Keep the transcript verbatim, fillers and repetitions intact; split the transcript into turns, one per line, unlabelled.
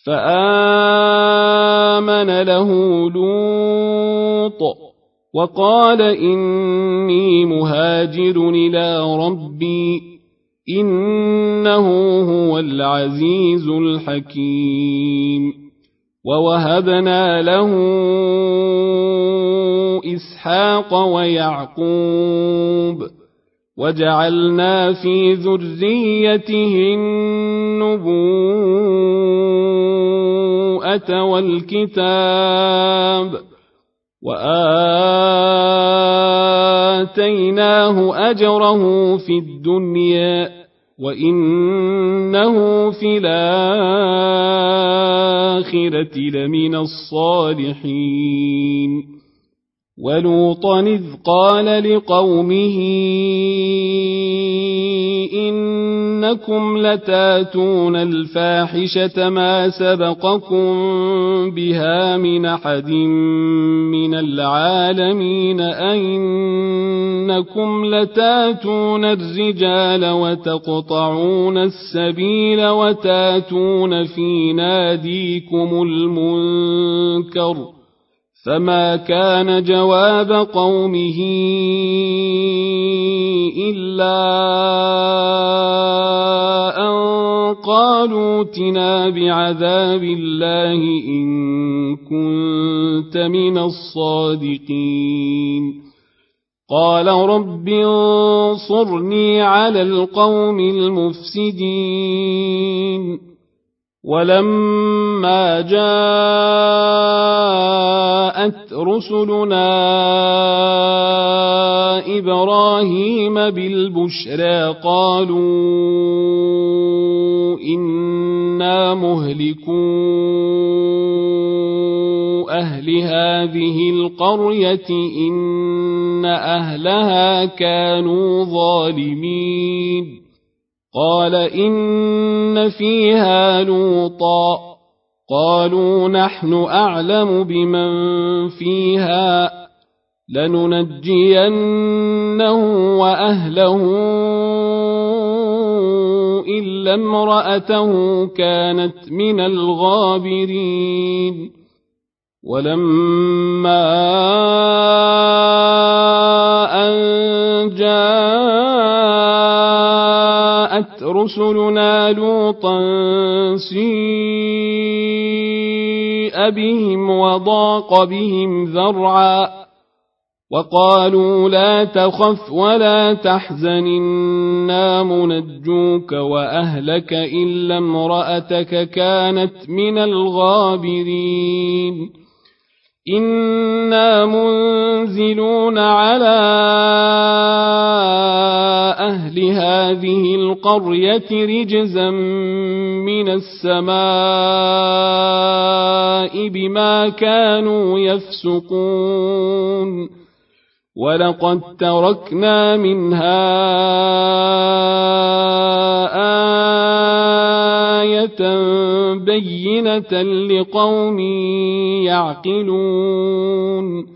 فآمن له لوط وقال إني مهاجر إلى ربي إنه هو العزيز الحكيم ووهبنا له إسحاق ويعقوب وجعلنا في ذريته النبوءة والكتاب وآتيناه أجره في الدنيا وإنه في الآخرة لمن الصالحين ولوطا إذ قال لقومه إنكم لتاتون الفاحشة ما سبقكم بها من أحد من العالمين أئنكم لتاتون الرجال وتقطعون السبيل وتاتون في ناديكم المنكر فما كان جواب قومه إلا أن قالوا ائتنا بعذاب الله إن كنت من الصادقين قال رب انصرني على القوم المفسدين ولما جاءت رسلنا إبراهيم بالبشرى قالوا إنا مهلكو أهل هذه القرية إن أهلها كانوا ظالمين قال إن فيها لوطا قالوا نحن أعلم بمن فيها لننجينه وأهله إلا امرأته كانت من الغابرين ولما أن جاءت رسلنا لوطا سيء بهم وضاق بهم ذرعا وقالوا لا تخف ولا تحزن إنا منجوك وأهلك إلا امرأتك كانت من الغابرين إنا منزلون على أهل هذه القرية رجزا من السماء بما كانوا يفسقون ولقد تركنا منها آية بينة لقوم يعقلون